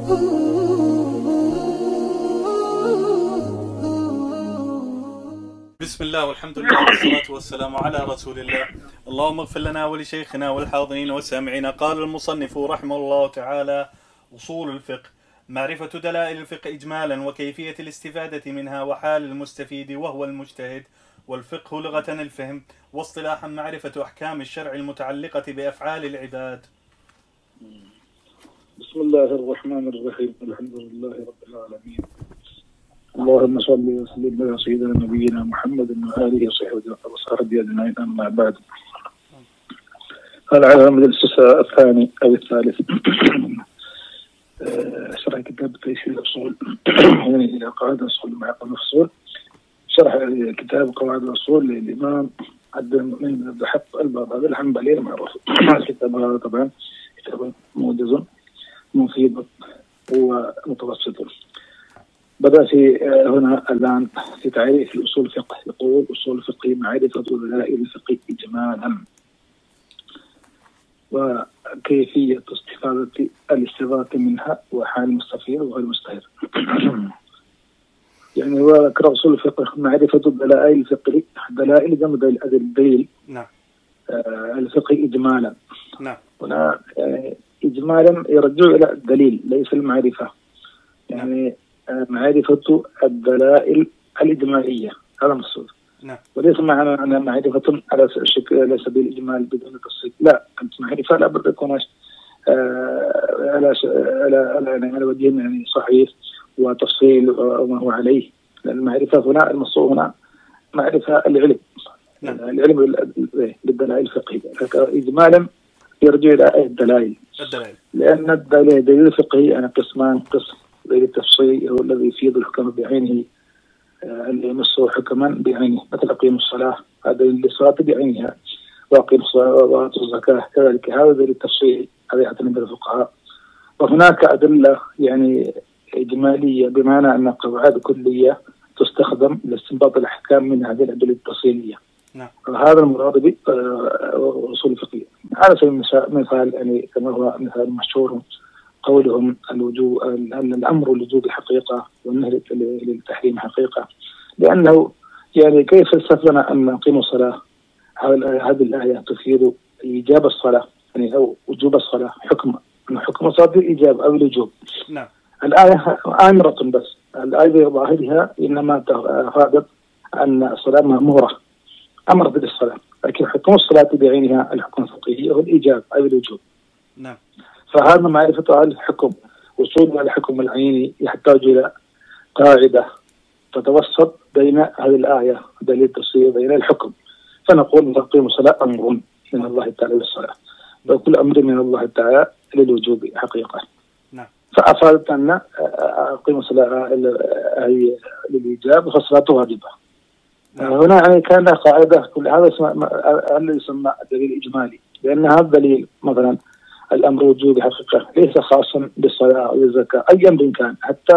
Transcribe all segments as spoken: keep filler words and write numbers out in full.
بسم الله والحمد لله والصلاة والسلام على رسول الله. اللهم اغفر لنا ولشيخنا والحاضرين والسامعين. قال المصنف رحمه الله تعالى: أصول الفقه، معرفة دلائل الفقه إجمالا وكيفية الاستفادة منها وحال المستفيد وهو المجتهد. والفقه لغة الفهم، واصطلاحا معرفة أحكام الشرع المتعلقة بأفعال العباد. بسم الله الرحمن الرحيم. الحمد لله رب العالمين. اللهم صل وسلم على سيدنا نبينا محمد وآله وصحبه أجمعين. أما بعد، هذا على المجلس الثاني أو الثالث شرح كتاب تيسير الأصول يعني إلى قواعد الأصول مع الفصول. شرح كتاب قواعد الأصول للإمام عبد المؤمن بن عبد الحق البغدادي الحنبلي المعروف. الكتاب هذا طبعا كتاب موجز مفيد ومتوسط. بدأ في هنا الآن في تعريف الأصول الفقه. يقول: أصول الفقه معرفة دلائل الفقه إجمالا وكيفية استفادة الاستفادة منها وحال المستفيد وغير المستفيد. يعني هو ذكر أصول الفقه معرفة دلائل الفقه، دلائل جمع الدليل. نعم. آه الفقه إجمالا. نعم. هنا يعني إجمالا يرجع إلى الدليل ليس المعرفة. يعني آه معرفة الدلائل الإجمالية، هذا مقصود. نعم. وليس معنى أنها معرفة على على سبيل الإجمال بدون تفصيل، لا، أنت معرفة لا بد تكون آه على على على على وجه يعني صحيح وتفصيل وما هو عليه. لأن المعرفة هنا المقصود هنا معرفة العلم. نعم. العلم بالدلائل الفقهية. إجمالا يرجع إلى الدلائل. الدلائل. لأن الدلائل دليل الفقهي يعني قسمان: قسم دليل التفصيل هو الذي يفيد الحكم بعينه، اللي يمسه حكما بعينه، مثل أقيم الصلاة، هذا دليل الصلاة بعينها، وأقيم الصلاة وآتوا الزكاة كذلك، هذا دليل التفصيل، هذا يعتمد الفقهاء. وهناك أدلة يعني إجمالية بمعنى أن قواعد كلية تستخدم لاستنباط الأحكام من هذه الأدلة التفصيلية. نعم. هذا المراد بأصول الفقه. على سبيل المثال يعني كما هو مثال مشهور قولهم: الوجوب الأمر للوجوب حقيقة والنهي للتحريم حقيقة. لأنه يعني كيف استثنى أن نقيم الصلاة؟ هذه الآية تفيد إيجاب الصلاة يعني أو وجوب الصلاة، حكم حكم الصلاة الإيجاب أو الوجوب. نعم. الآية آمرة، بس الآية ظاهرها إنما أفادت أن الصلاة مأمورة، أمر بالصلاة، لكن حكم الصلاة بعينها الحكم الفقهي هو الإيجاب أو الوجوب. نعم. فهذا معرفة الحكم، وصول الحكم العيني يحتاج إلى قاعدة تتوسط بين هذه الآية دليل التفصيل بين الحكم. فنقول: تقيم الصلاة أمر من الله تعالى للصلاة، وكل أمر من الله تعالى للوجوب حقيقة. نعم. فأفادت أن أقيم الصلاة هي للإيجاب فالصلاة واجبة. نعم. هنا يعني كان قاعدة، كل هذا الذي يسمى دليل إجمالي، لأن هذا الدليل مثلا الأمر وجوبي حقيقة ليس خاصا بالصلاة أو الزكاة، أي أمر كان، حتى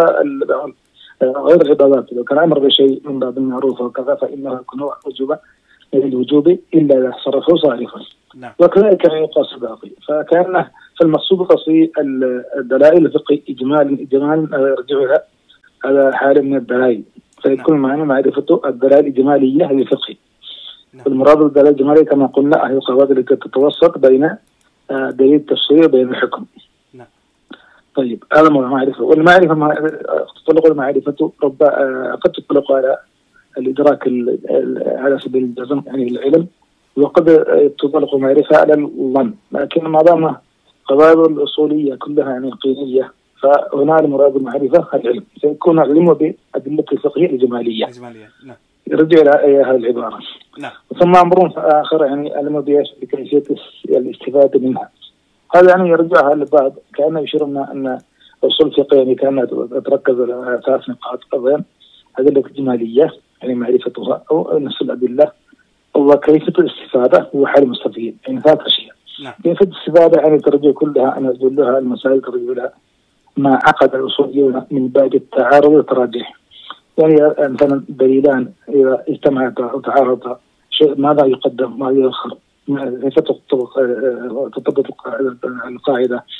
غير العبادات. لو كان أمر بشيء من باب المعروف وكذا فإنه يكون وجوبا للوجوب إلا إذا صرفه صارفا. نعم. وكذلك كان يقاس باقي. فكان فالمقصود قصي الدلائل الفقهية إجمالا إجمالا يرجع إلى هذا حالة من الدلائل، فيكون معنا معرفة الدلائل الإجمالية للفقه. نعم. والمراد بالدلائل الإجمالية كما قلنا هي القواعد التي تتوسط بين دليل التفصيل بين الحكم. نعم. طيب، هذا معرفة. والمعرفة ما تطلق المعرفة رب قد تطلق على الإدراك على سبيل الجزم يعني العلم، وقد تطلق معرفة على الظن، لكن ما دام قواعد الأصولية كلها يعني يقينية فهنا المراد المعرفة العلم، فيكون العلم بأدلة الفقهية الإجمالية. إجمالية. نعم. يرجع إلى هذه العبارة. نعم. ثم أمر آخر يعني علم بكيفية الاستفادة منها. هذا يعني يرجع على البعض كأنه يشيرنا أن أصول الفقه يعني كانت تركز على ثلاث نقاط: أولا أدلة إجمالية يعني معرفتها أو نفس الأدلة، وكيفية الاستفادة وحال المستفيد، يعني ثلاث أشياء. نعم. كيفية الاستفادة يعني ترجع كلها أن أدلها المسائل ترجع إلى ما عقد الأصوليون من باب التعارض والتراجح. يعني مثلا دليلان إذا اجتمعتا أو تعارضا ماذا يقدم ماذا يؤخر، كيف تطبق القاعدة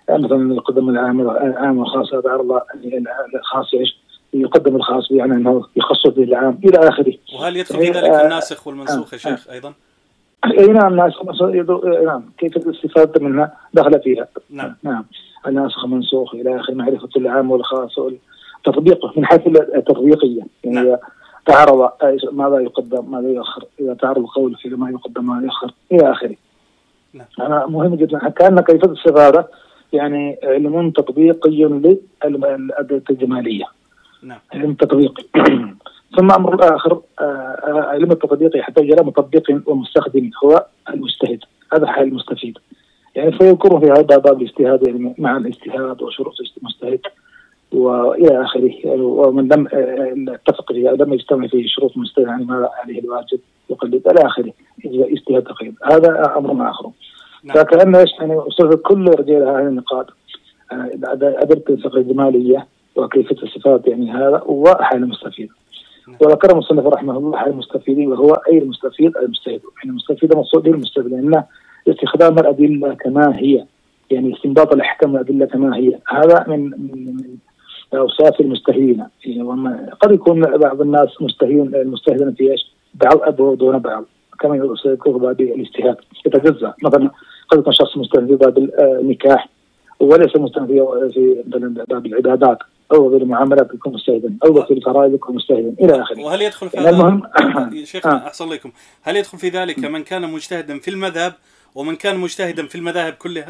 مثلا يقدم العام العام والخاص، هذا عرض الخاص ايش يقدم الخاص يعني انه يخصص به العام الى اخره. وهل يدخل في ذلك الناسخ والمنسوخ يا شيخ ايضا؟ اي نعم، ناسخ نعم، كيف الاستفاده منها دخل فيها. نعم نعم الناسخ منسوخ الى اخره، معرفه العام والخاص تطبيقه من حيث التطبيقيه يعني. نعم. تعرض ماذا يقدم ماذا يؤخر، اذا تعرض القول في ما يقدم ما يؤخر الى اخره. نعم. أنا مهم جدا كان كيف الاستفاده يعني علم تطبيقي للأدلة الجمالية. نعم. علم تطبيقي. ثم أمر الآخر علم التطبيقي حتى يجرى مطبق ومستخدم هو المجتهد، هذا حال المستفيد يعني. فيذكره في هذا باب الاجتهاد يعني مع الاجتهاد وشروط المجتهد والى اخره يعني. ومن لم يتفق فيها لم يجتمع فيه شروط المجتهد يعني ماذا عليه الواجب يقلد الى اخره، اجتهاد تقييد، هذا امر اخر. نعم. فكأن ايش يعني أصول كل رجال هذه النقاط أدلة الفقه الجمالية وكيفية الصفات يعني، هذا هو حال المستفيد. نعم. وذكر المصنف رحمه الله حال المستفيد وهو أي المستفيد المجتهد يعني. المستفيد مقصود به المجتهد لأن استخدام الأدلة كما هي يعني استنباط الأحكام الأدلة كما هي، هذا من من أوصاف المجتهدين يعني. قد يكون بعض الناس مجتهدين المجتهدين في ايش بعض أبو دون بعض كما يذكر باب الاجتهاد يتجزأ. مثلا قد يكون شخص مجتهد في باب النكاح وليس مجتهد في باب العبادات او في المعاملات يكون مجتهدا، او في الفرائض يكون مجتهدا الى اخره. وهل يدخل في هذا شيخنا احسن لكم، هل يدخل في ذلك من كان مجتهدا في المذهب ومن كان مجتهدا في المذاهب كلها؟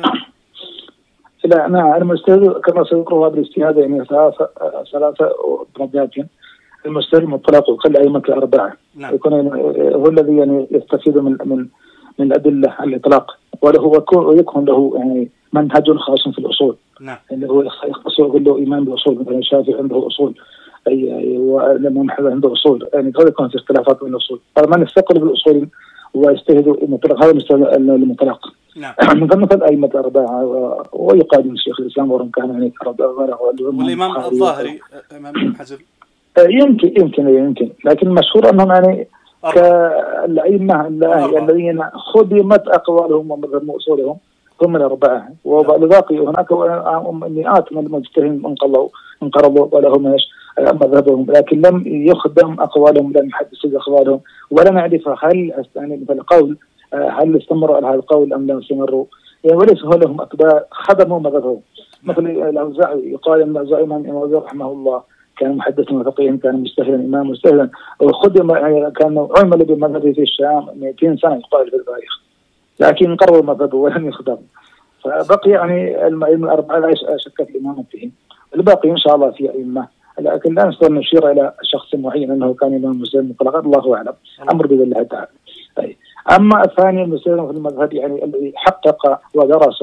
لا نعم، المجتهد كما سيذكر بالاجتهاد يعني ثلاثه ثلاثه درجات. المجتهد المطلق كالأئمة الأربعة. نعم. يكون هو الذي يعني يستفيد من من من الأدلة على الإطلاق، وله ويكون له يعني منهج خاص في الأصول. نعم. اللي هو يختص يقول له إمام بالأصول، مثلا الشافعي عنده أصول، أي والإمام أحمد عنده أصول يعني. هذا يكون في اختلافات بين الأصول، فمن يستقل بالأصول ويجتهد المطلق هذا المطلق. نعم. مثل مثل أئمة الأربعة ويقال الشيخ الإسلام ورم كان يعني والإمام الظاهري إمام ابن حزم يمكن يمكن يمكن لكن مشهور انهم يعني كالأئمة الذين خدمت اقوالهم ومذهب اصولهم هم الاربعه، وباقي هناك مئات من المجتهدين انقلوا انقرضوا ولهم ايش مذهبهم، لكن لم يخدم اقوالهم، لم يحدث اقوالهم، ولم نعرف هل يعني مثل القول هل استمروا على هذا القول ام لم يستمروا يعني، وليس لهم اتباع خدموا مذهبهم. مثل الاوزاعي يقال ان الاوزاعي رحمه الله كان محدثا وفقيها، كان مجتهدا امام مجتهدا، وخدم يعني كان عمل بمذهبه في الشام مئتين سنه يقال في التاريخ، لكن قرروا مذهبه ولم يخدم. فبقي يعني الاربعه لا شك في امامتهم، الباقي ان شاء الله في ائمه، لكن لا نستطيع ان نشير الى شخص معين انه كان امام مسلم مطلقا، الله اعلم، امر باذن الله تعالى. اما الثاني المسلم في المذهب يعني الذي حقق ودرس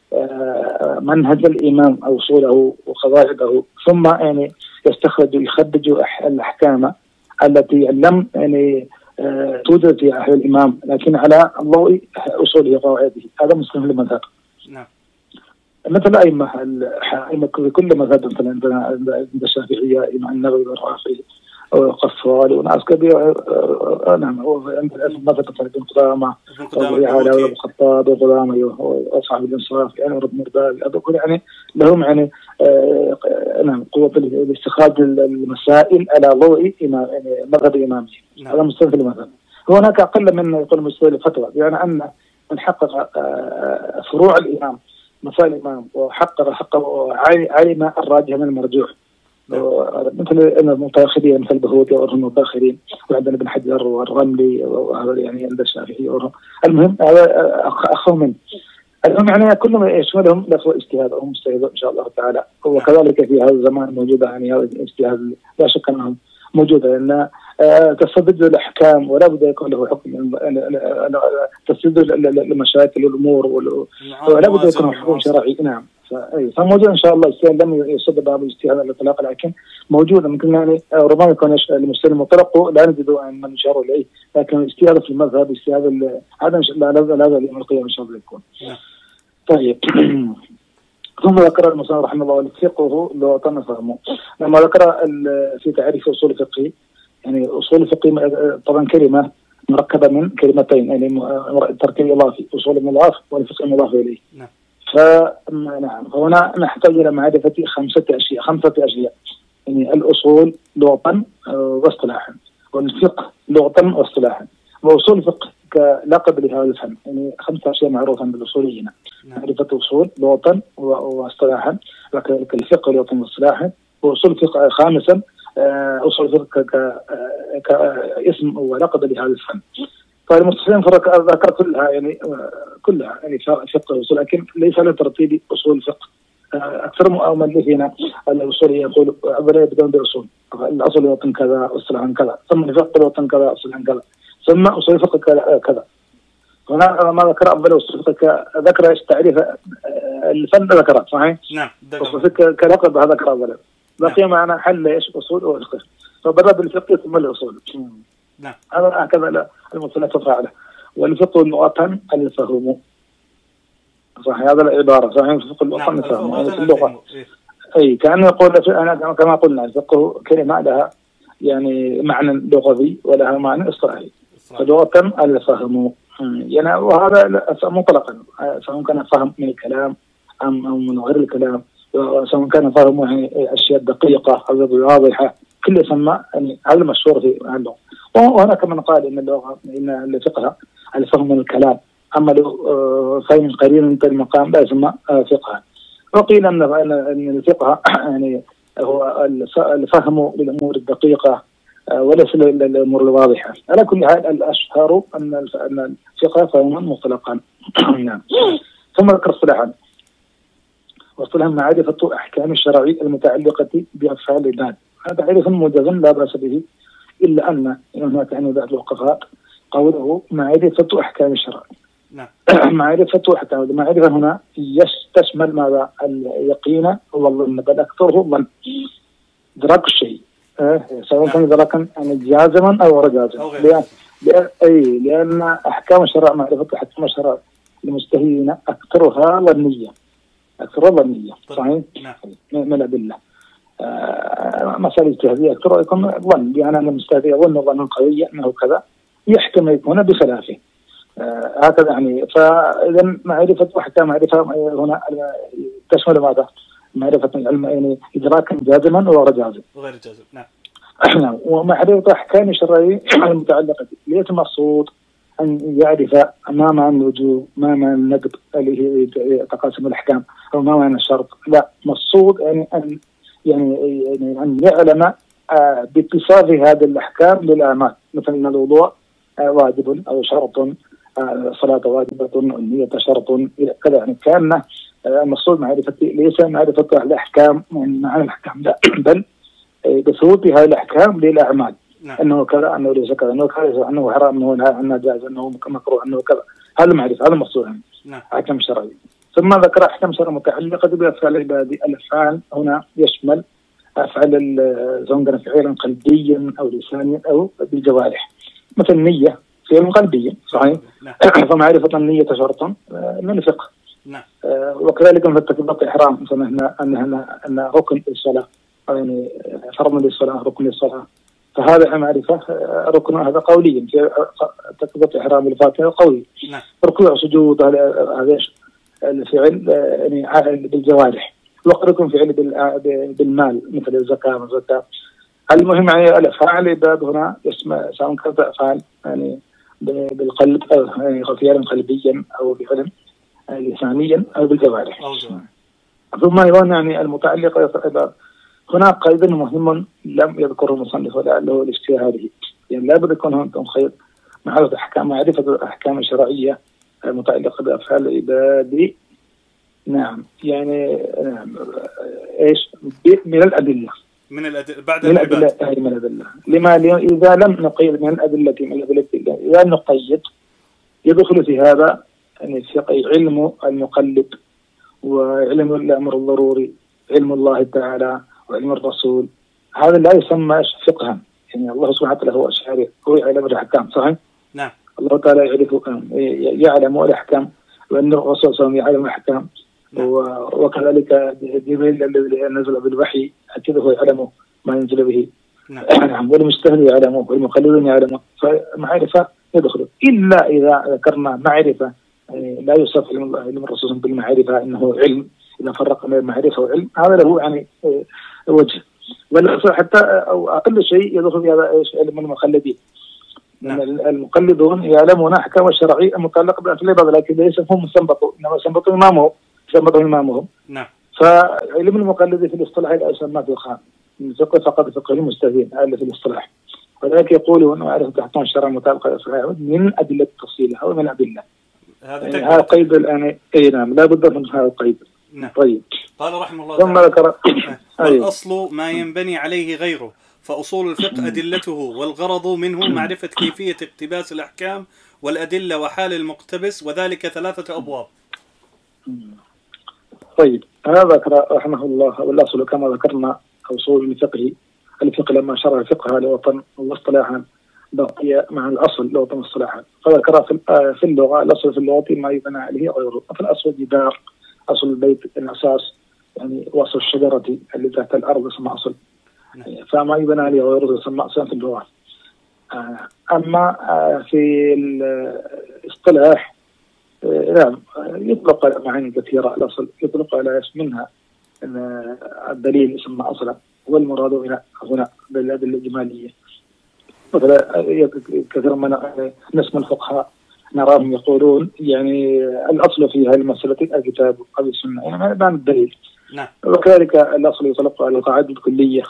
منهج الامام او اصوله وقواعده، ثم يعني يستخرج يخرج الاحكام التي لم يعني توجد في عهد الامام لكن على ضوء اصوله وقواعده، هذا مسلم للمذهب. نعم. مثل ائمه الائمه في كل مذهب، مثلا عندنا عند الشافعيه امام النووي والرافعي وقفال وناس كبيره. نعم. وعند مثلا ابن قدامه وابو الخطاب وقدامه واصحاب الانصاف يعني ابن مرداد، هذول يعني لهم يعني آه نعم قوه الاستخراج المسائل على ضوء امام يعني مذهب الاماميه. نعم. هذا مستند المذهب. هناك اقل من يقول مستند الفتوى، بمعنى يعني ان من حقق آه فروع الامام مسائل الامام وحقق حقق علم الراجح من المرجوح. مثل المتاخرين مثل البهوتي والمتاخرين، وعندنا ابن حجر والرملي وهذا يعني عند الشافعي. المهم هذا اخو من المهم يعني كلهم يشملهم لفظ اجتهادهم مجتهدون ان شاء الله تعالى. وكذلك في هذا الزمان موجوده يعني هذا الاجتهاد لا شك انهم موجوده، لان تصدد الاحكام ولا بد يكون له حكم، تصدد المشاكل والامور ولا بد يكون حكم شرعي. نعم. فموجود ان شاء الله الاجتهاد لم يصد باب الاجتهاد على الاطلاق، لكن موجوده ممكن يعني ربما يكون المسلم المطلق لا نجد ان من يشار اليه، لكن الاجتهاد في المذهب اجتهاد هذا ان شاء الله هذا يوم القيامه ان شاء الله يكون. طيب. ثم ذكر المصنف رحمه الله الفقه لغه فهمه، لما ذكر في تعريف اصول الفقه يعني اصول الفقه طبعا كلمه مركبه من كلمتين يعني تركيب اضافي، اصول مضاف والفقه مضاف اليه. نعم. فنعم هنا نحتاج إلى معرفة خمسة أشياء خمسة أشياء يعني الأصول لغة واصطلاحا، والفقه لغة واصطلاحا، وأصول الفقه كلقب لهذا الفن. يعني خمسة أشياء معروفة بالأصوليين: معرفة أصول لغة واصطلاحا، وكذلك الفقه لغة واصطلاحا، وأصول الفقه خامسا أصول الفقه كاسم ولقب لهذا الفن. فالمستشرقين ذكر كلها يعني كلها يعني فقه وأصول، لكن ليس على ترتيب أصول الفقه. أكثر مؤلفين الأصول يقول أولا يبدأون بأصول، الأصل لغة كذا، أصطلاحا كذا، ثم الفقه لغة كذا، أصطلاحا كذا، ثم أصول الفقه كذا. هنا ما ذكر أول أصول الفقه ذكر ايش تعريف الفن ذكره صحيح؟ نعم. أصول الفقه كلقب هذا ذكر أولا. بقي معنا حل ايش أصول والفقه، فبدأ بالفقه ثم الأصول. نعم. هذا هكذا المصنف فعله. والفقه لغة الفهم، صحيح هذا العبارة صحيح. الفقه لغة الفهم يعني في اللغة. أي كأنه يقول أنا كما قلنا الفقه كلمة لها يعني معنى لغوي ولها معنى اصطلاحي. فلغة الفهم يعني، وهذا مطلقا سواء كان فهم من الكلام أم أو من غير الكلام، سواء كان فهم يعني أشياء دقيقة أو واضحة، كل يسمى يعني هذا المشهور في اللغة. وهناك من قال إن اللغة إن الفقه الفهم من الكلام، أما لو فهم قريب من المقام لا يسمى فقها. وقيل أن أن الفقه يعني هو الفهم للأمور الدقيقة وليس للأمور الواضحة. على كل حال الأشهر أن أن الفقه فهما مطلقا. نعم. ثم ذكر اصطلاحا، واصطلاحا معرفة أحكام الشرع المتعلقة بأفعال العباد. هذا تعريف موجز لا بأس به، إلا أن هناك يعني بعض الفقهاء قوله معرفة أحكام الشرع. نعم. معرفة أحكام، المعرفة هنا تشمل ماذا؟ اليقين والظن، بل أكثره الظن، إدراك الشيء سواء كان إدراكا يعني جازما أو غير جازما. لأن أي لأن أحكام الشرع معرفة أحكام الشرع المستهينة أكثرها ظنية، أكثرها ظنية صحيح؟ من الأدلة. آه مسألة اجتهادية أكثر يكون ظن، يعني أنا المستهدي يظن ظنا قويا أنه كذا، يحتمل يكون بخلافه. آه هكذا يعني. فإذا معرفة أحكام معرفة هنا تشمل ماذا؟ معرفة العلم يعني إدراكا جازما وغير جازم. وغير جازم. نعم. نعم. ومعرفة أحكام الشرعية المتعلقة ليس المقصود أن يعرف ما معنى الوجوب، ما معنى الندب اللي هي تقاسم الأحكام، أو ما معنى الشرط. لا، مقصود يعني أن يعني يعني أن يعلم آه باتصاف هذه الأحكام للأعمال، مثل أن الوضوء آه واجب أو شرط، الصلاة آه واجبة، النية شرط كذا. يعني كان المقصود آه معرفة ليس معرفة الأحكام يعني معنى الأحكام، لا، بل آه بثبوت هذه الأحكام للأعمال. نعم. أنه كذا، أنه ليس كذا، أنه كذا، أنه حرام، أنه أنه جائز، أنه مكروه، أنه كذا. هذا معرفة، هذا المقصود يعني. نعم. أحكام شرعية. ثم ذكر أحكام شرعية متعلقة بأفعال العباد. الأفعال هنا يشمل أفعال سواء كان فعلا قلبيا أو لسانيا أو بالجوارح، مثل النية فعل قلبي صحيح. نعم. فمعرفة النية شرط من الفقه. نعم. وكذلك في تكبيرة الإحرام سمعنا أنها أن ركن الصلاة، يعني فرض للصلاة، ركن للصلاة، فهذا معرفة ركن هذا قوليا في تكبيرة الإحرام الفاتحة قولي. نعم. ركوع سجود هذا الفعل يعني بالجوارح. وقد يكون فعل بالمال مثل الزكاة والزكاة. المهم يعني الأفعال العباد هنا اسم سواء كانت أفعال يعني بالقلب أو يعني فعلا قلبيا أو بفعل لسانيا أو بالجوارح. ثم أيضا يعني المتعلقة هناك قيد مهم لم يذكره المصنف ولعله لاجتهاده، يعني لابد يكون هناك خير معرفة أحكام معرفة الأحكام الشرعية المتعلقة بأفعال العباد. نعم يعني نعم ايش من الأدلة من الأدلة بعد من الأدلة هي من الأدلة لما إذا لم نقيد من الأدلة من الأدلة إذا نقيد يدخل في هذا يعني علم المقلد وعلم الأمر الضروري، علم الله تعالى وعلم الرسول. هذا لا يسمى فقها، يعني الله سبحانه وتعالى هو الشارع، هو يعلم الأحكام صحيح؟ نعم. الله تعالى يعرف يعلم الأحكام، وأن الرسول صلى الله عليه وسلم يعلم الأحكام. نعم. وكذلك جبريل الذي نزل بالوحي أكيد هو يعلم ما ينزل به. نعم. والمجتهد يعلمه والمقلد يعلمه، فمعرفة يدخل إلا إذا ذكرنا معرفة يعني لا يوصف علم علم الرسول بالمعرفة أنه علم، إذا فرق بين المعرفة والعلم هذا له يعني وجه، بل حتى أو أقل شيء يدخل في هذا علم المقلدين. نعم. المقلدون يعلمون أحكام الشرعية المتعلقة بالعبادة، لكن ليس هم استنبطوا، إنما استنبطوا إمامهم استنبطوا إمامهم. نعم. فعلم المقلد في الاصطلاح لا يسمى في الخام، الفقه فقط فقه المستهين هذا في الاصطلاح، ولذلك يقولون معرفة أحكام الشرع المتعلقة من أدلة تفصيلها ومن أدلة. هذا يعني هذا قيد الآن. أي نعم، لا بد من هذا القيد. نعم. طيب. قال رحمه الله ثم ذكر والأصل ما ينبني عليه غيره، فأصول الفقه أدلته، والغرض منه معرفة كيفية اقتباس الأحكام والأدلة وحال المقتبس، وذلك ثلاثة أبواب. طيب، هذا ذكر رحمه الله والأصل كما ذكرنا أصول الفقه. الفقه لما شرع الفقه لوطن واصطلاحا بقي مع الأصل لوطن واصطلاحا، فذكر في اللغة الأصل في اللغة ما يبنى عليه غيره. فالأصل الجدار، أصل البيت الأساس، يعني وصل الشجرة اللي تحت الأرض يسمى أصل، فما يبنى عليه غيره يسمى أصل في اللغة. أما في الاصطلاح نعم يطلق على معاني كثيرة. الأصل يطلق على منها الدليل يسمى أصلا، والمراد هنا هنا بالأدلة الإجمالية. مثلا كثير من نسمع الفقهاء نراهم يقولون يعني الأصل في هذه المسألة الكتاب أو السنة، يعني ما معنى الدليل. نعم. وكذلك الأصل يطلق على القاعدة الكلية،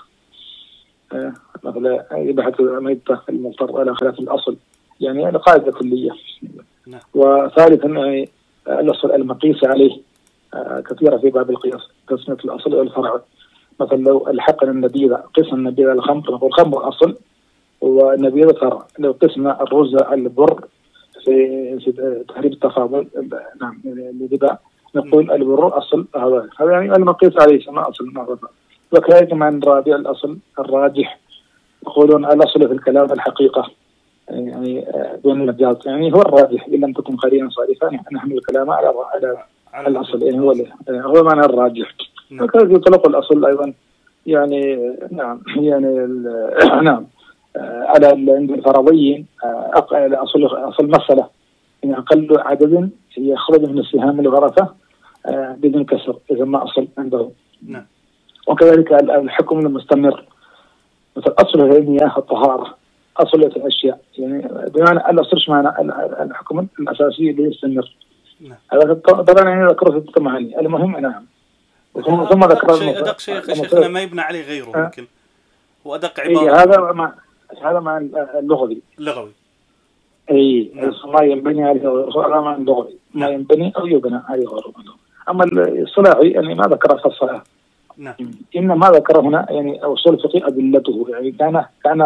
مثلا إباحة الميتة المضطر على خلاف الأصل، يعني القاعدة كلية. نعم. وثالثا يعني الأصل المقيس عليه كثيرة في باب القياس، تسمية الأصل والفرع. مثلا لو الحقنا النبيذ قسم النبيذ على الخمر نقول الخمر أصل والنبيذ فرع. لو قسنا الرز على البر في في تحريم التفاضل نعم الربا نقول البر أصل. هذا هذا يعني المقيس عليه ما أصل معرفة. وكذلك مع الرابع الأصل الراجح، يقولون الأصل في الكلام الحقيقة، يعني دون المجاز، يعني هو الراجح إن لم تكن قرينا صارفا نحمل الكلام على على الأصل، يعني هو هو معنى الراجح. وكذلك يطلق الأصل أيضا يعني نعم يعني نعم على عند الفرضيين أصل أصل مسألة يعني أقل عدد يخرج من السهام الغرفة بدون كسر إذا ما أصل عندهم. نعم. وكذلك الحكم المستمر، مثل أصل المياه الطهارة، أصل الأشياء، يعني بمعنى الأصل ايش معنى الحكم الأساسي اللي يستمر. نعم. هذا طبعا يعني ذكره في المعاني. المهم نعم. ثم ثم ذكر شيء أدق شيء شيخنا ما يبنى عليه غيره ممكن، وأدق عبارة. إيه هذا مع هذا مع اللغوي. اللغوي. اي ما ينبني عليه غيره مع اللغوي، ما ينبني أو يبنى عليه غيره. أما الصلاحي يعني ما ذكر في الصلاة. نعم. إنما ذكر هنا يعني أصول الفقه أدلته، يعني كان كان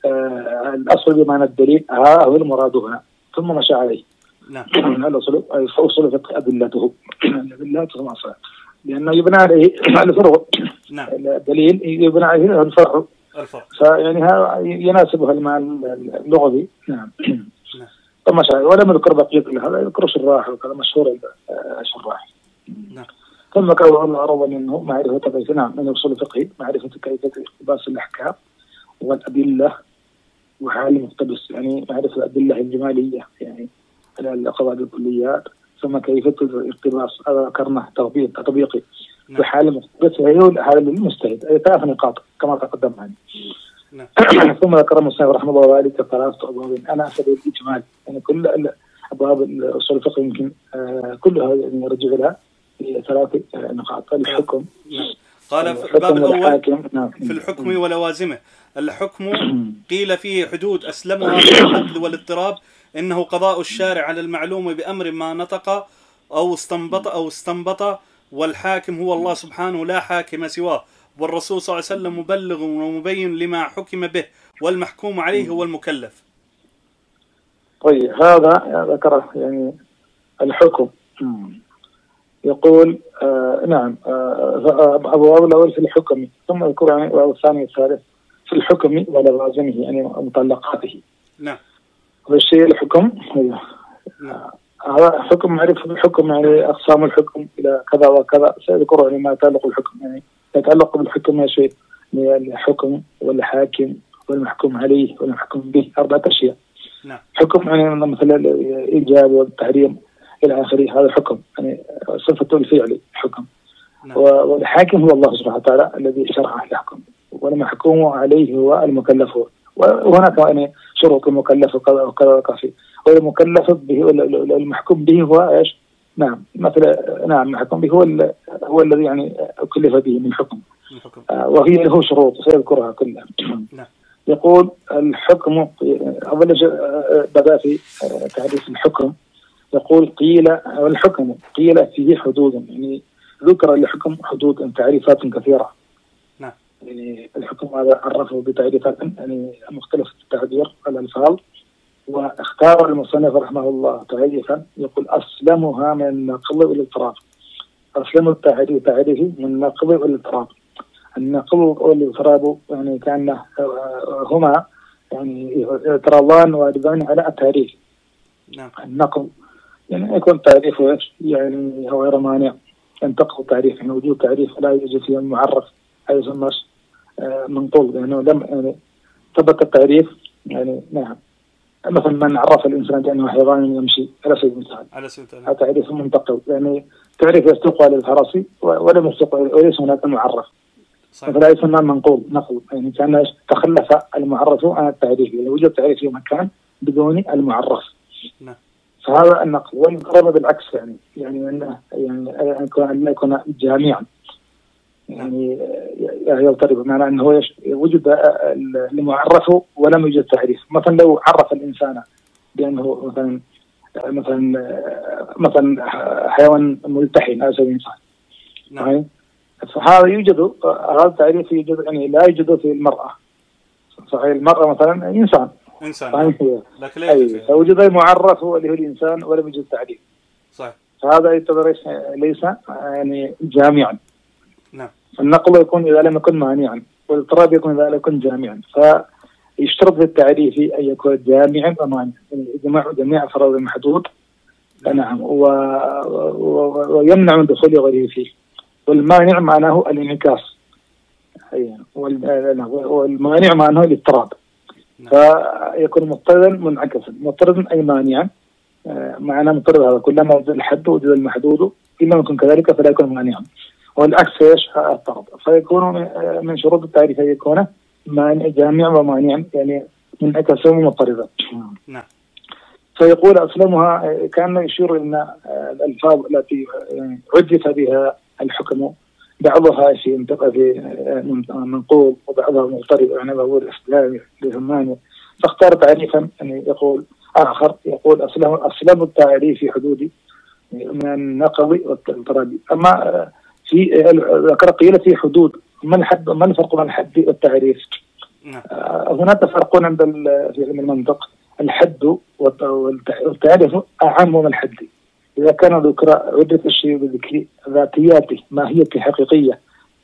آه الأصل بمعنى الدليل ها هو المراد هنا ثم مشى عليه. نعم. الأصل أصول الفقه أدلته أدلته مع صلاة، لأنه يبنى عليه الفرع. نعم. الدليل يبنى عليه الفرع. الفرع. فيعني هذا يناسبها المعنى اللغوي. نعم. نعم. ثم مشى عليه ولم يذكر بقية هذا، يذكر شراح وكذا مشهور الشراح. نعم. ثم كون العرض منه معرفة كيف نعم من أصول الفقه معرفة كيفية اقتباس الأحكام والأدلة وحال المقتبس، يعني معرفة الأدلة الجمالية يعني القواعد الكليات، ثم كيفية الاقتباس هذا ذكرناه تطبيق تطبيقي وحال المقتبس وهي حال المجتهد، أي ثلاث نقاط كما تقدم معنا. نعم. ثم ذكر المصنف رحمه الله ذلك ثلاثة أبواب أنا سبيل الإجمال، يعني كل أبواب أصول الفقه يمكن آه كلها يعني يرجع إلى ثلاث نقاط. الحكم قال في الباب الأول في الحكم ولوازمه. الحكم قيل فيه حدود أسلمها بالنقد والاضطراب إنه قضاء الشارع على المعلوم بأمر ما نطق أو استنبط أو استنبط، والحاكم هو الله سبحانه لا حاكم سواه، والرسول صلى الله عليه وسلم مبلغ ومبين لما حكم به، والمحكوم عليه هو المكلف. طيب هذا ذكره يعني الحكم يقول آه نعم آه أبواب الأول في الحكم، ثم يذكر يعني الباب الثاني والثالث في الحكم ولوازمه يعني مطلقاته. نعم. هذا الشيء الحكم هذا آه حكم معرفة الحكم يعني أقسام الحكم إلى كذا وكذا، سيذكر يعني ما يتعلق بالحكم، يعني يتعلق بالحكم يا شيء الحكم والحاكم والمحكوم عليه والمحكوم به، أربعة أشياء. نعم. حكم يعني مثلا الإيجاب والتحريم إلى آخره، هذا الحكم يعني صفة الفعل حكم. نعم. والحاكم هو الله سبحانه وتعالى الذي شرع الحكم، والمحكوم عليه هو المكلف. وهناك يعني شروط المكلف وكذا وكذا وكذا، والمكلف به والمحكوم به هو ايش؟ نعم مثلا نعم المحكوم به هو هو الذي يعني كلف به من حكم، آه وهي له شروط سيذكرها كلها. نعم. يقول الحكم، أولا بدأ في تعريف الحكم، يقول قيل الحكم قيل فيه حدود، يعني ذكر الحكم حدود تعريفات كثيرة. نعم. يعني الحكم هذا عرفه بتعريفات يعني مختلفة التعبير الألفاظ، واختار المصنف رحمه الله تعريفا يقول أسلمها من النقل والاضطراب. أسلم التعريف تعريفه من النقل والاضطراب. النقل والاضطراب يعني كان هما يعني يتراضان واجبان على التعريف. نعم. النقل يعني يكون تعريفه يعني هو غير مانع، ينتقل تعريف، يعني وجود تعريف لا يوجد فيه المعرف أي يسمى منقول، يعني لم يعني ثبت التعريف يعني. نعم. مثلا من عرف الإنسان بأنه حيوان يمشي على سبيل المثال، على سبيل المثال هذا تعريف منتقل، يعني تعريف يستوق على الفرس ولم يستوق وليس هناك معرف، فلا يسمى منقول نقل، يعني كان تخلف المعرف عن التعريف، يعني وجد تعريف في مكان بدون المعرف. نعم. فهذا النقل. والقرب بالعكس، يعني يعني أنه يعني أن يكون جامعا، يعني يضطرب بمعنى أنه وجد المعرف ولم يوجد تعريف. مثلا لو عرف الإنسان بأنه مثلا مثلا مثلا حيوان ملتحي على سبيل المثال، نعم. فهذا يوجد، هذا التعريف يوجد يعني لا يوجد في المرأة. صحيح المرأة مثلا إنسان إنسان لكن لا يوجد، فوجد المعرف اللي هو الإنسان ولم يوجد تعريف. صحيح. فهذا يعتبر ليس يعني جامعا. نعم. النقل يكون إذا لم يكن مانعا، والاضطراب يكون إذا لم يكن جامعا. فيشترط في التعريف أن يكون جامعا ومانعا، يعني جمع جميع أفراد المحدود. نعم. و... و... ويمنع من دخول غيره فيه. والمانع معناه الانعكاس، والمانع معناه الاضطراب. فيكون مضطردا منعكسا. مضطردا أي مانعا، معناه مضطرد هذا كلما وجد الحد وجد المحدود، إلا يكون كذلك فلا يكون مانعا. والعكس ايش؟ الطرد. فيكون من شروط التعريف ان يكون مانع جامع ومانعا، يعني منعكسا ومضطردا. نعم. فيقول أسلمها كان يشير إلى الألفاظ التي عرف بها الحكم، بعضها في في منقول وبعضها مضطرب، يعني هو الإسلام للمانع. فاختار تعريفا يعني يقول آخر، يقول أسلم أسلم التعريف في حدود من النقل والاضطراب. أما في ذكر قيل في حدود، ما الحد ما الفرق بين الحد والتعريف؟ نعم. هناك فرق عند في علم المنطق. الحد والتعريف أعم من الحد. إذا كان ذكر عدة الشيء بذكر ذاتياته ماهيته حقيقية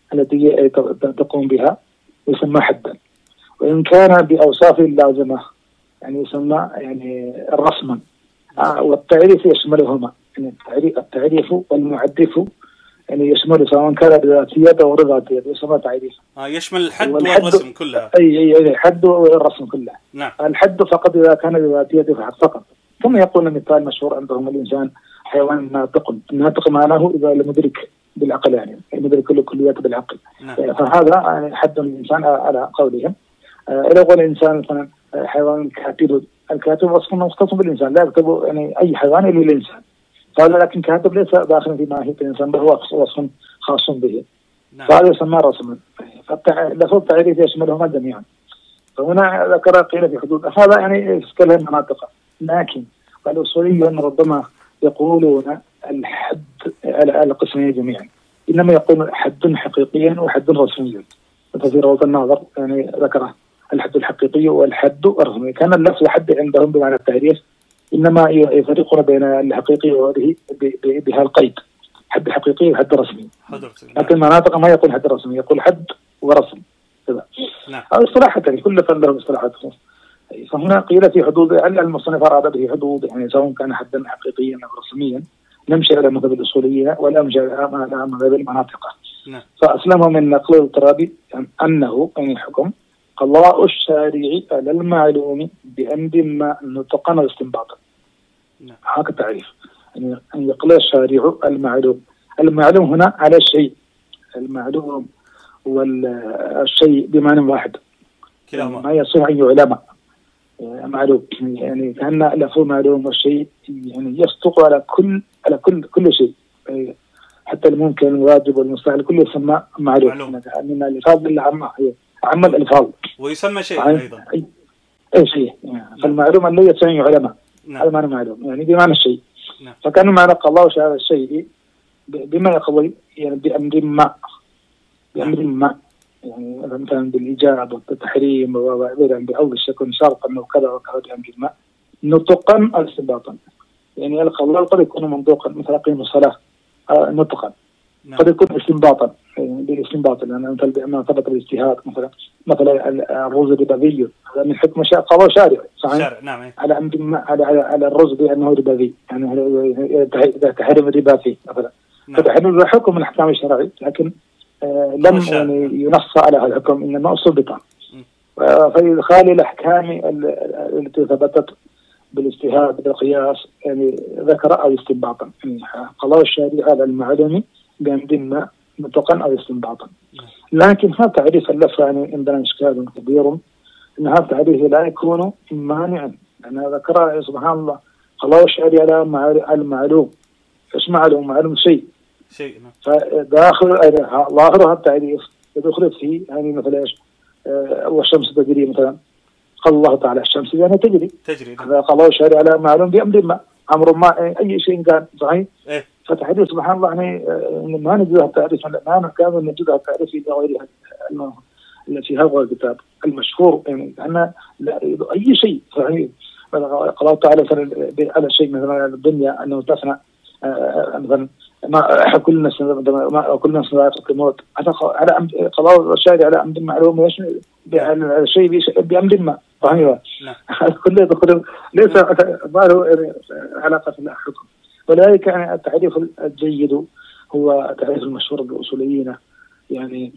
التي تقوم بها يسمى حدا، وإن كان بأوصاف لازمة يعني يسمى يعني رسما. والتعريف يشملهما، يعني التعريف والمعرف يعني يشمل سواء كان بذاتيات أو غير ذاتيات يسمى تعريف. آه يشمل الحد والرسم كلها. أي أي أي الحد والرسم كلها. نعم. الحد فقط إذا كان بذاتيته فقط. كما يقول المثال مشهور عندهم الإنسان حيوان ناطق. الناطق معناه إذا لم يدرك بالعقل، يعني يدرك كل كليات بالعقل. نعم. فهذا يعني حد الإنسان على قولهم. إذا قال الإنسان مثلا حيوان كاتب، الكاتب وصف مختص بالإنسان، لا يكتب يعني أي حيوان إلا الإنسان. قال لكن كاتب ليس داخل في ماهية الإنسان، بل هو وصف خاص به. نعم. فهذا يسمى رسما. فلفظ التعريف يشملهما جميعا. فهنا ذكر قيل في حدود، هذا يعني كلها مناطق. لكن الأصوليون ربما يقولون الحد على القسمين جميعا، إنما يقولون حد حقيقي وحد رسمي. ففي روض الناظر يعني ذكره الحد الحقيقي والحد الرسمي. كان اللفظ حد عندهم بمعنى التعريف، إنما يفرقون بين الحقيقي وهذه بها القيد، حد حقيقي وحد رسمي. لكن المناطق ما يقول حد رسمي، يقول حد ورسم كذا. نعم. هذا اصطلاحات يعني كل فن له اصطلاحاته. فهنا قيل في حدود، أن المصنف أراد به حدود يعني سواء كان حدا حقيقيا أو رسميا. نمشي على مذهب الأصولية ولا نمشي على مذهب المناطق. نعم. فأسلمه من نقل الاضطرابي أنه يعني الحكم قضاء الشارع على المعلوم بأمر ما نطقا واستنباطا. نعم. هذا التعريف. أن يقل الشارع المعلوم. المعلوم هنا على الشيء، المعلوم والشيء بمعنى واحد، كلاهما ما يصح أن يعلم معلوم، يعني كأن لفظ معلوم والشيء يعني يصدق على كل على كل كل شيء، حتى الممكن الواجب والمستحيل كله يسمى معلوم، معلوم. من الألفاظ اللي عم عم الألفاظ ويسمى شيء أيضا أي شيء يعني. فالمعلوم الذي يصح أن يعلم هذا معنى معلوم، يعني بمعنى الشيء. نعم. فكان معنى الله هذا الشيء بما يقضي يعني بأمر ما، بأمر ما يعني مثلا بالإيجاب والتحريم وغيرها بأول يكون شرطا أو كذا وكذا بأمر ما، نطقا أو استنباطا. يعني القضاء قد يكون منطوقا مثل أقيم الصلاة نطقا، قد يكون استنباطا يعني بالاستنباط، لأن مثل ما ثبت بالاجتهاد مثلا مثلا الرز ربوي هذا من حكم قضاء شارع صحيح؟ نعم. على أمر ما على على الرز بأنه ربوي يعني تحريم الربا فيه مثلا، فتحريم حكم من الأحكام الشرعية، لكن آه لم يعني ينص على هذا الحكم، إنما استنبط. فيخالي الأحكام التي ثبتت بالاجتهاد بالقياس يعني ذكر أو استنباطا، يعني قضاء الشارع على المعلوم بأمر ما نطقا أو استنباطا. لكن هذا تعريف اللفظ يعني عندنا إشكال كبير، أن هذا التعريف لا يكون مانعا، لأن ذكر سبحان الله قضاء الشارع على المعلوم. إيش معلوم؟ معلوم شيء شيء فداخل ظاهر هذا التعريف يدخل فيه يعني مثلا ايش؟ آه والشمس تجري مثلا، قال الله تعالى الشمس يعني تجري تجري هذا قال الله الشارع على معلوم بأمر ما، أمر ما أي شيء كان صحيح. إيه؟ فتحديث سبحان الله يعني ما نجد التعريف، ما كان نجد التعريف في غير التي هذا الكتاب المشهور، يعني أن أي شيء صحيح. قال الله تعالى على شيء مثلا الدنيا أنه تفنى مثلا ما كل نفس ما كل نفس ذائقة الموت، هذا على قضاء الشارع على أمر معلوم ايش على شيء بأمر ما صحيح. كله يدخل ليس ظاهر علاقة الحكم. ولذلك يعني التعريف الجيد هو التعريف المشهور بالأصوليين، يعني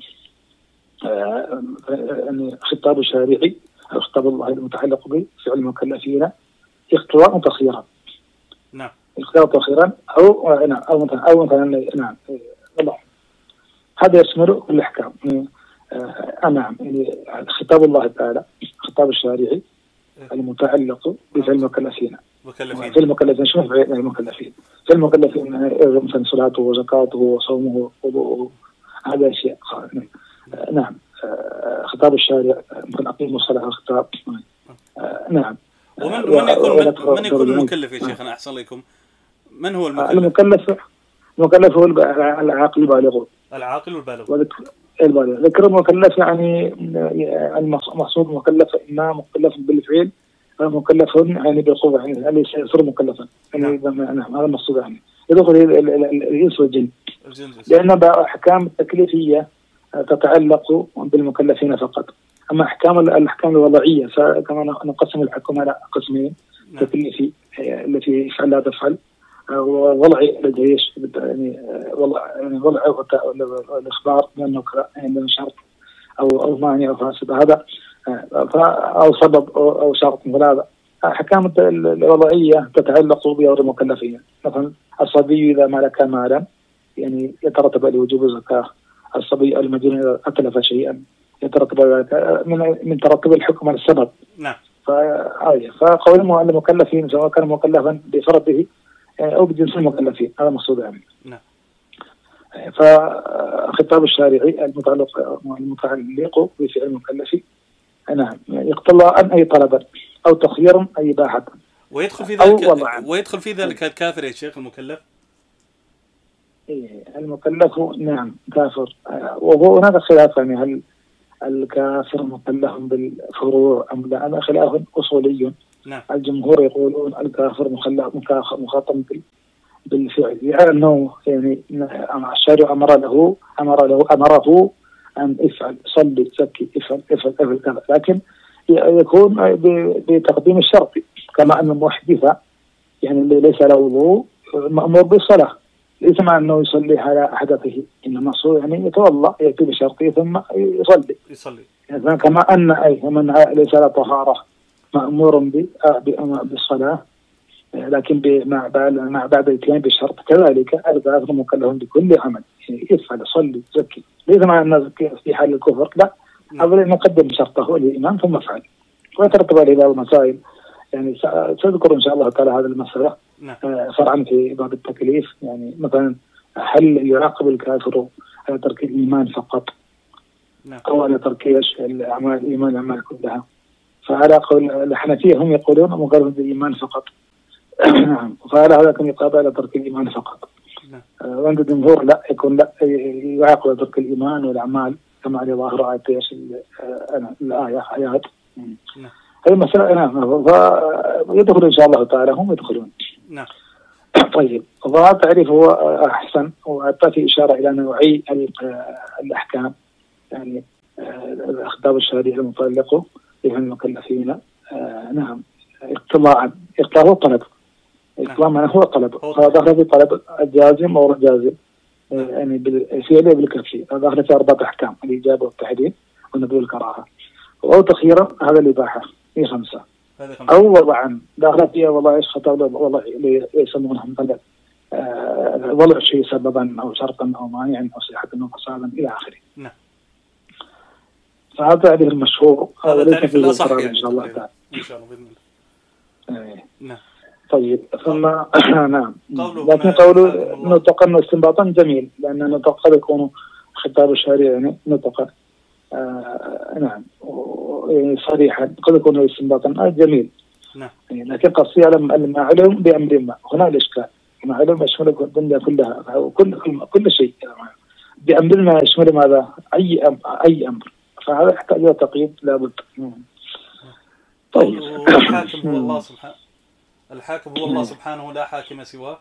يعني خطاب الشارعي أو خطاب الله المتعلق بفعل المكلفين اختيارا وتخييرا. نعم. اختيارا وتخييرا أو نعم أو مثلا أو مثلا نعم والله هذا يشمل كل الأحكام. آه نعم يعني خطاب الله تعالى خطاب الشارعي المتعلق بفعل المكلفين. مكلفين. في المكلفين شنو في المكلفين؟ في المكلفين مثلا صلاته وزكاته وصومه ووضوءه هذا أشياء. آه نعم آه خطاب الشارع مثل أقيموا الصلاة خطاب. آه نعم. ومن من يكون من, من يكون المكلف يا شيخنا أحسن لكم؟ من هو المكلف؟ المكلف المكلف هو العاقل البالغ. العاقل البالغ. البالغ. ذكر المكلف يعني المقصود مكلف إما مكلف بالفعل أو مكلف يعني بالقوة، يعني اللي يصير مكلفا. يعني نعم هذا المقصود يعني. يدخل الإنس والجن. لأن أحكام التكليفية تتعلق بالمكلفين فقط. أما أحكام الأحكام الوضعية فكما نقسم الحكم على قسمين: تكليفي التي يفعل لا تفعل، ووضعي الذي يعني وضع يعني وضع الإخبار بأنه يعني شرط أو أو مانع أو فاسد هذا أو سبب أو شرط. هذا أحكام الوضعية تتعلق بأمر المكلفين. مثلا الصبي إذا ملك مالا يعني يترتب عليه وجوب الزكاة. الصبي المجنون إذا أتلف شيئا يترتب من من ترتب الحكم على السبب. نعم. فقول المكلفين سواء كان مكلفا بفرده أو بجنس المكلفين هذا مقصود يعني. نعم. فخطاب الشارعي المتعلق المتعلق بفعل المكلف نعم يقتضى أن أي طلبا أو تخييرا أي إباحة. ويدخل في ذلك ويدخل في ذلك الكافر يا شيخ المكلف. إيه المكلف نعم كافر، وهو هناك خلاف يعني هل الكافر مكلف بالفروع أم لا؟ هذا خلاف أصولي. نعم. الجمهور يقولون الكافر مخاطب بالفعل، لأنه يعني الشارع أمر له أمر له أمره أن افعل صلي زكي افعل افعل افعل كذا، لكن يكون بتقديم الشرط، كما أن المحدث يعني اللي ليس له وضوء مأمور بالصلاة، ليس مع أنه يصلي على حدثه، إنما يعني يتوضأ يأتي بشرطه ثم يصلي يصلي يعني كما أن أي من ليس له طهارة مأمور بالصلاة لكن مع مع بعد الاتيان بالشرط كذلك الكافر مكلف بكل عمل، يعني يفعل يصلي يزكي، ليس مع الناس في حال الكفر، لا، أولا نقدم شرطه الإيمان ثم افعل، ويترتب عليه بعض المسائل، يعني سأذكر إن شاء الله تعالى هذه المسألة فرعا في باب التكليف. يعني مثلا هل يعاقب الكافر على ترك الإيمان فقط أو على ترك الأعمال الإيمان الأعمال كلها؟ فعلى قول الحنفية هم يقولون مجرد الإيمان فقط. نعم. فعلى هذا كان يقابل على ترك الإيمان فقط. وعند الجمهور لا، يكون لا يعاقب على ترك الإيمان والأعمال كما على ظاهر آية الآية آيات. هذه مسألة. نعم. فيدخل إن شاء الله تعالى، هم يدخلون. نعم. طيب، وهذا التعريف هو أحسن، وحتى في إشارة إلى نوعي الأحكام، يعني الخطاب الشرعي المتعلق بها المكلفين. آه نعم. اقتضاء، اقتضاء هو طلب، اقتضاء معناه هو طلب، هذا في طلب الجازم أو الجازم، آه يعني بالفعل بالكفي، هذا في أربعة أحكام: الإجابة والتحديد والندب والكراهة، أو تخييرا هذا الإباحة في خمسة، أو وضعا داخل فيها وضع ايش خطأ وضع يسمونهم طلب، آه وضع شيء سببا أو شرطا أو مانعا أو صحة أو فسادا إلى آخره. نعم. فهذا تعريف المشهور، هذا تعريف الأصح يعني إن شاء الله تعالى. إن شاء الله بإذن الله. نعم. طيب، ثم نعم. لكن قوله نطقا واستنباطا جميل، لأن النطق قد يكون خطاب الشارع يعني نطقا آه نعم يعني صريحا، قد يكون استنباطا جميل. نعم. لكن قصدي على المعلوم بأمر ما، هنا الإشكال. المعلوم يشمل الدنيا كلها، كل كل شيء بأمر ما يشمل ماذا؟ أي أمر، أي أمر، فهذا يحتاج إلى تقييد لابد. طيب، الحاكم هو الله سبحانه، الحاكم هو الله سبحانه لا حاكم سواه.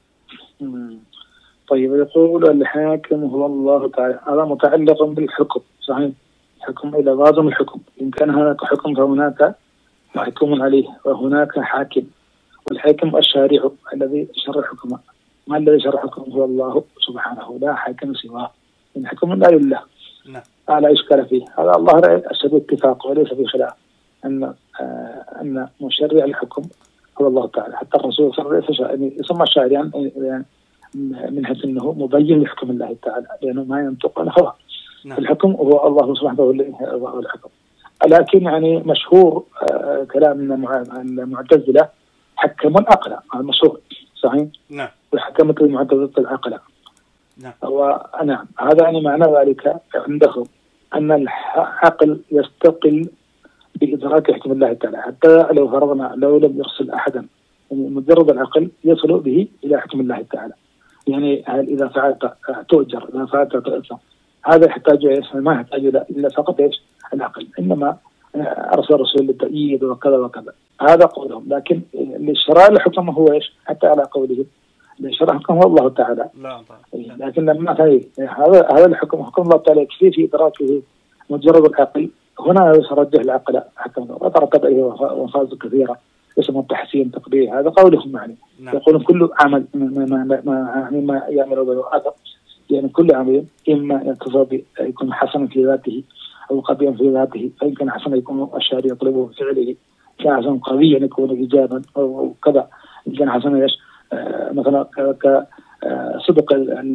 طيب، يقول الحاكم هو الله تعالى، هذا متعلق بالحكم، صحيح؟ حكم إلى لازم الحكم، إن كان هناك حكم فهناك محكوم عليه، وهناك حاكم، والحاكم الشارع الذي شرع الحكم. ما الذي شرع الحكم؟ هو الله سبحانه لا حاكم سواه، إن حكم لا لله. نعم. لا إشكال فيه، هذا الله أشد اتفاق وليس في خلاف أن آه أن مشرع الحكم هو الله تعالى. حتى الرسول صلى الله عليه وسلم يسمى شاعرا يعني من حيث أنه مبين لحكم الله تعالى، لأنه ما ينطق عن هوى. نعم. الحكم هو الله سبحانه وتعالى الحكم. لكن يعني مشهور آه كلام المعتزلة حكموا العقل، هذا مشهور، صحيح؟ نعم. وحكمت المعتزلة العقل. نعم. ونعم، هذا يعني معنى ذلك عندهم أن العقل يستقل بإدراك حكم الله تعالى، حتى لو فرضنا لو لم يرسل أحدا، يعني مجرد العقل يصل به إلى حكم الله تعالى. يعني إذا فعلت تؤجر، إذا فعلت تؤثر، هذا يحتاج إيش؟ ما يحتاج إلا فقط إيش؟ العقل. إنما أرسل الرسول للتأييد وكذا وكذا، هذا قولهم. لكن للشرع الحكم هو إيش؟ حتى على قولهم الشرع الحكم هو الله تعالى. لا طبعا. لكن لما هذا هذا الحكم حكم الله تعالى يكفي في إدراكه مجرد العقل. هنا يرجح العقل حكم، وترتب عليه وفاز كثيرة اسمه التحسين تقبيح، هذا قولهم يعني. نعم. يقولون كل عمل ما ما ما ما يعمل به آدم، يعني كل عمل إما يتصل يكون حسنا في ذاته أو قبيحا في ذاته، فإن كان حسنا يكون الشارع يطلبه بفعله، كان حسنا قويا يكون إيجابا أو كذا، إن كان حسنا إيش آه مثلا ك صدق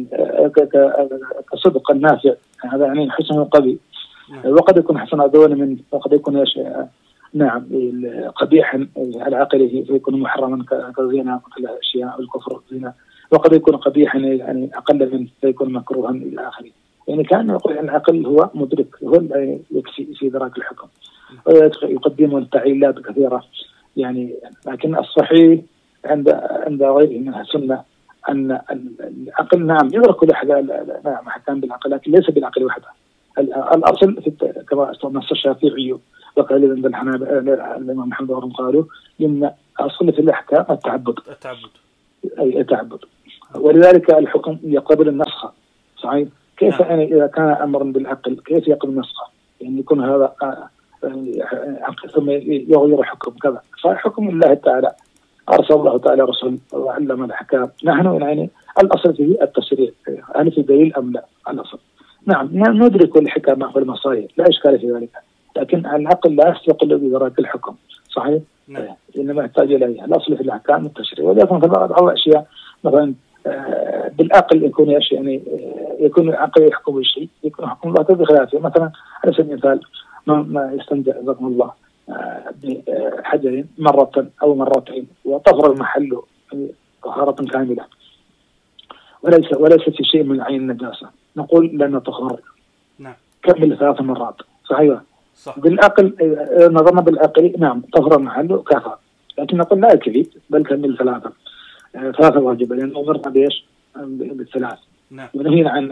كصدق النافع، هذا يعني حسن قوي. نعم. وقد يكون حسن أدون من، وقد يكون إيش نعم قبيحا على عقله فيكون محرما كالزنا كالأشياء الكفر زنا، وقد يكون قبيحا يعني أقل من فيكون مكروها إلى آخره. يعني كان يقول أن العقل هو مدرك، هو يكفي في إدراك الحكم، ويقدم التعليلات كثيرة يعني. لكن الصحيح عند عند غيره من السنة أن العقل نعم يدرك كل حاجة، نعم حكام بالعقل، لكن ليس بالعقل وحده. الأصل في كما نص الشافعي وقال عند الحنابلة الإمام محمد بن قالوا إن أصل في الأحكام التعبد التعبد أي التعبد، ولذلك الحكم يقبل النسخ، صحيح؟ كيف يعني إذا كان أمرا بالعقل كيف يقبل النسخ؟ يعني يكون هذا عقل ثم يغير حكم كذا، فحكم الله تعالى أرسل الله تعالى رسول وعلم الأحكام. نحن يعني الأصل فيه التشريع، هل في دليل أم لا؟ الأصل نعم ندرك الحكمة والمصائب لا إشكال في ذلك، لكن العقل لا يستقل بإدراك الحكم، صحيح؟ نعم. إنما يحتاج إليها. الأصل في الأحكام التشريعية، ولكن في بعض الأشياء مثلا بالعقل يكون ايش يعني يكون العقل يحكم بالشيء، يكون حكم الله بخلافه. مثلا على سبيل المثال ما يستنجع رحمه الله بحجر مرة أو مرتين وطهر المحل طهارة كاملة، وليس وليس في شيء من عين النجاسة، نقول لأنه طهر. نعم. كمل ثلاث مرات. صحيح. صح. بالعقل نظرنا بالعقل نعم طهر المحل كفى، لكن نقول لا يكفي بل كمل ثلاثة. ثلاثة واجبة لأنه أمرنا بإيش؟ بالثلاث. نعم. ونهينا عن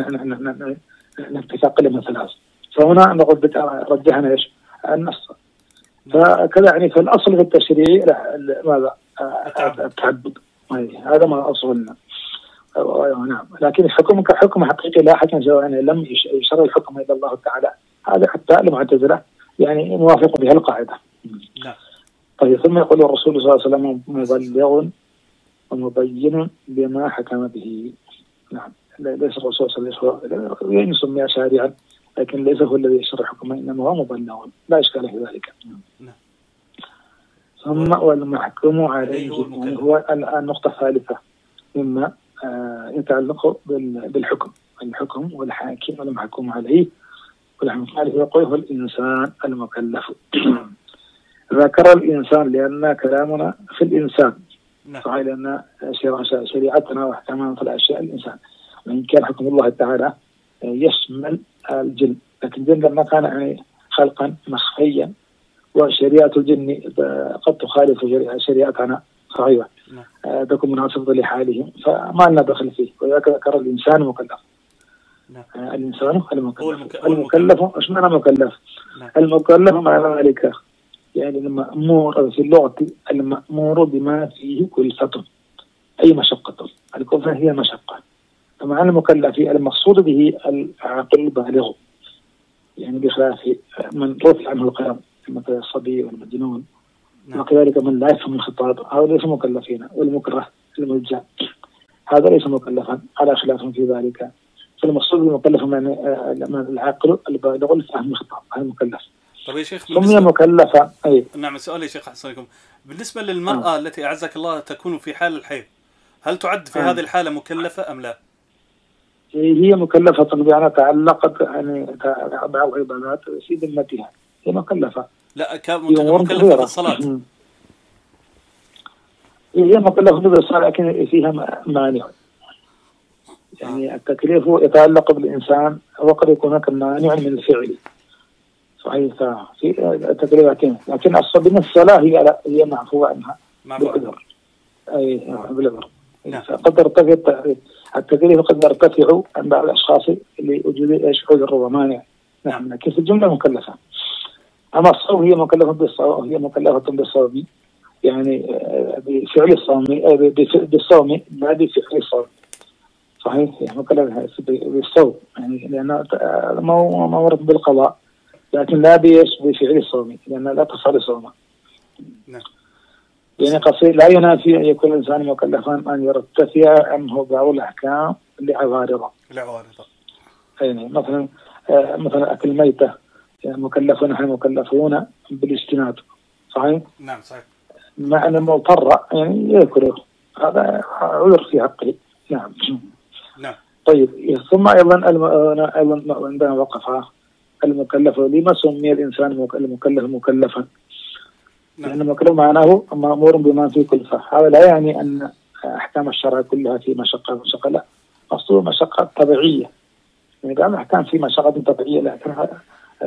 نتفق من ثلاث. فهنا نقول رجحنا إيش؟ النص. فكذا يعني في الأصل في التشريع ماذا؟ التعبد. هذا ما أصلنا. نعم. لكن الحكم كحكم حقيقي لا حكم يعني لم يشرع الحكم إلا الله تعالى. هذا حتى المعتزلة يعني موافق بها القاعدة. نعم. طيب ثم يقول الرسول صلى الله عليه وسلم مبلغ ومبين بما حكم به. نعم. ليس الرسول صلى الله عليه وسلم يعني سمي شارعا، لكن ليس هو الذي يشرع حكمه، إنما هو مبلغ لا إشكال في ذلك. نعم. ثم والمحكوم عليه يعني هو النقطة الثالثة مما يتعلق بالحكم، الحكم والحاكم والمحكوم عليه. والمحكوم عليه يقول هو الإنسان المكلف. ذكر الإنسان لأن كلامنا في الإنسان. نعم. صحيح، لأن شريعتنا واحكامنا في الأشياء الإنسان، وإن كان حكم الله تعالى يشمل الجن، لكن الجن لما كان يعني خلقا مخفيا، وشريعة الجن قد تخالف شريعتنا. صحيح. نعم. تكون مناسبة لحالهم فما لنا دخل فيه. وذلك ذكر الإنسان مكلف. نعم. الإنسان المكلف. المكلف إيش معنى مكلف؟ نعم. المكلف معنى ذلك يعني المأمور في اللغة المأمور بما فيه كلفة، أي مشقة. الكلفة هي مشقة. فمعنى المكلف المقصود به العاقل البالغ، يعني بخلاف من رفع عنه القلم مثل الصبي والمجنون. نعم. وكذلك من لا يفهم الخطاب هذا ليس مكلفين، والمكره الملجأ هذا ليس مكلفا، على خلاف في ذلك. فالمقصود بالمكلف من العاقل البالغ لفهم الخطاب هذا مكلف. طيب يا شيخ سمي مكلفة. أي نعم. سؤال يا شيخ أحسن عليكم، بالنسبة للمرأة آه. التي أعزك الله تكون في حال الحيض، هل تعد في آه. هذه الحالة مكلفة أم لا؟ هي مكلفة بأن تعلقت يعني بعض عبادات في ذمتها، هي مكلفة. لا كمكلفة في الصلاة. هي مكلفة بالصلاة لكن فيها مانع، يعني التكليف يتعلق بالإنسان وقد يكون هناك مانع من الفعل. صحيح. في التكليف لكن لكن الصلاة من الصلاة هي لا هي معفوة عنها بالعذر. أي بالعذر. قد ترتفع التكليف قد يرتفع عن بعض الأشخاص اللي وجود إيش عذر ومانع. نعم. لكن في الجملة مكلفة. أما الصوم هي مكلفة بالصوم، هي مكلفة بالصوم يعني بفعل الصوم بالصوم لا بفعل الصوم. صحيح. هي مكلفة بالصوم يعني لأنها ما ورد بالقضاء، لكن لا بيش بفعل الصوم لأنها لا تصل الصوم. نعم. يعني قصير لا ينافي أن يكون الإنسان مكلفا أن يرتفع عنه بعض الأحكام لعوارضه. لعوارضه. يعني مثلا آه مثلا أكل ميتة يعني مكلفون، نحن مكلفون بالاجتناب. صحيح. نعم صحيح. مع أن المضطر يعني يأكله، هذا عذر في حقه. نعم. نعم. طيب ثم أيضا أيضا عندنا وقفة المكلف. لما سمي الإنسان المكلف مكلفا؟ لأن يعني المكلف معناه مأمور بما فيه كلفة. هذا لا يعني أن أحكام الشرع كلها في مشقة مشقة، لا، أصله مشقة طبيعية. يعني بعض الأحكام في مشقة طبيعية لكنها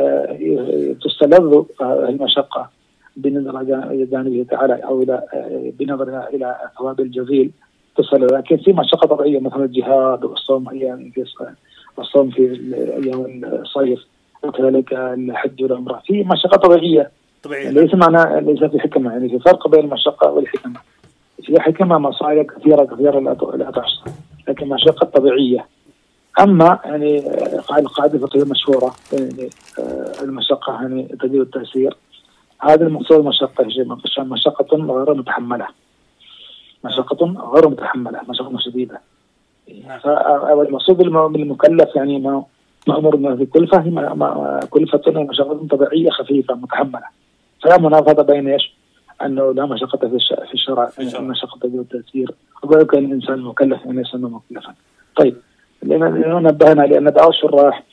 تستلذ المشقة بنظر جانبه تعالى أو إلى بنظر إلى ثواب الجزيل تستلذ. لكن في مشقة طبيعية مثل الجهاد والصوم أيام الصوم في أيام الصيف، وكذلك الحج والعمرة في مشقة طبيعية. طبيعية. ليس معنى ليس في حكمة، يعني في فرق بين المشقة والحكمة. في حكمة مصائب كثيرة كثيرة لا تحصى، لكن مشقة طبيعية. أما يعني القاعدة الفقهية المشهورة يعني المشقة يعني تجيب التأثير، هذا المقصود مشقة مشقة غير متحملة، مشقة غير متحملة، مشقة شديدة. فالمقصود بالمكلف يعني ما مأمور بما في كلفة، هي كلفة مشقة طبيعية خفيفة متحملة. فلا منافاة بين ايش؟ أنه لا مشقة في الش- في الشرع، في الشرع. المشقة بالتيسير، وذلك أن الإنسان مكلف أن يسمى مكلفا. طيب، لأنه نبهنا لأن بعض الشراح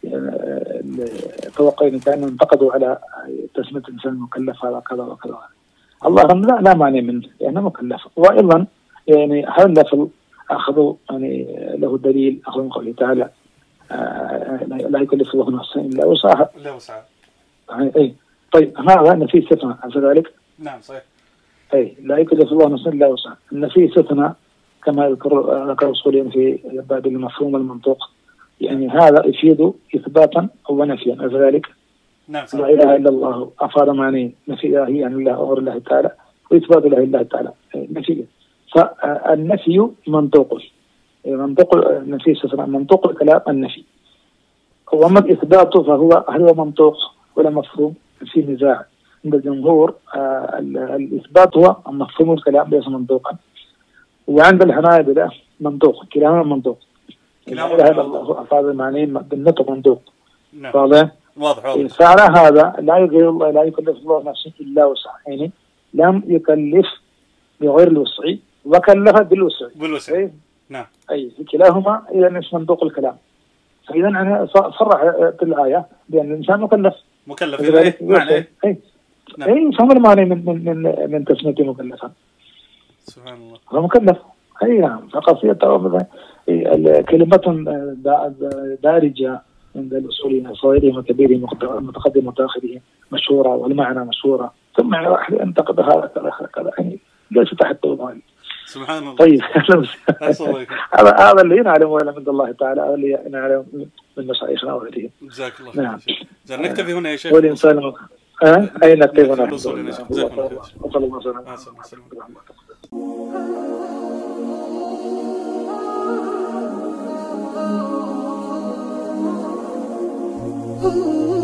توقعين كانوا انتقدوا على تسمية الإنسان مكلف هذا كذا وكذا. الله لا, لا مانع منه لأنه مكلف. وأيضا يعني هذا اللفظ أخذوا يعني له دليل، أخذوا من قوله تعالى آه لا يكلف الله نفسا إلا وسعها. لا وسعها. أي طيب، هذا أن فيه استثناء كذلك. نعم صحيح. أي لا يكلف الله نفسا إلا وسعها، أن فيه استثناء كما ذكر ذكر الأصوليين في باب المفهوم المنطوق، يعني هذا يفيد إثباتا أو نفيا كذلك. نعم صحيح. لا إله إلا الله أفاد معنى نفي إلهي عن الله أو الله تعالى، وإثبات إله الله تعالى نفي. فالنفي منطوق، منطوق النفي استثناء، منطوق الكلام النفي. وأما الإثبات فهو هل هو منطوق ولا مفهوم؟ في نزاع عند الجمهور. آه الإثبات هو مفهوم الكلام ليس منطوقا، وعند الحنابلة منطوق، كلاهما منطوق. لا إله إلا الله أفاد معنى بالنطق منطوق. نعم. واضح؟ واضح واضح. فعلى هذا لا يغير الله لا يكلف الله نفسا إلا وسعها، يعني لم يكلف بغير الوسع وكلف بالوسع. بالوسع. أي نعم. أي كلاهما إذا مش منطوق الكلام. فإذا أنا صرح في الآية بأن الإنسان مكلف. مكلف إيه؟ معنى إيه؟ أي نعم. أي فهم المعنى من من من من تسميته مكلفا. سبحان الله. هو مكلف. أي نعم. فقصية كلمة دارجة عند الأصوليين صغيرهم وكبيرهم متقدم وتأخرهم مشهورة والمعنى مشهورة، ثم يعني واحد ينتقد هذا كذا كذا يعني ليس تحت الضوء. سبحان الله. طيب هذا هذا اللي نعلمه من عند الله تعالى، هذا اللي نعلم من مشايخنا وغيرهم. جزاك الله خير. نعم. نكتفي هنا يا شيخ. والإنسان أه؟ أي نكتفي هنا. جزاك الله خير. وصلى الله وسلم. Ooh.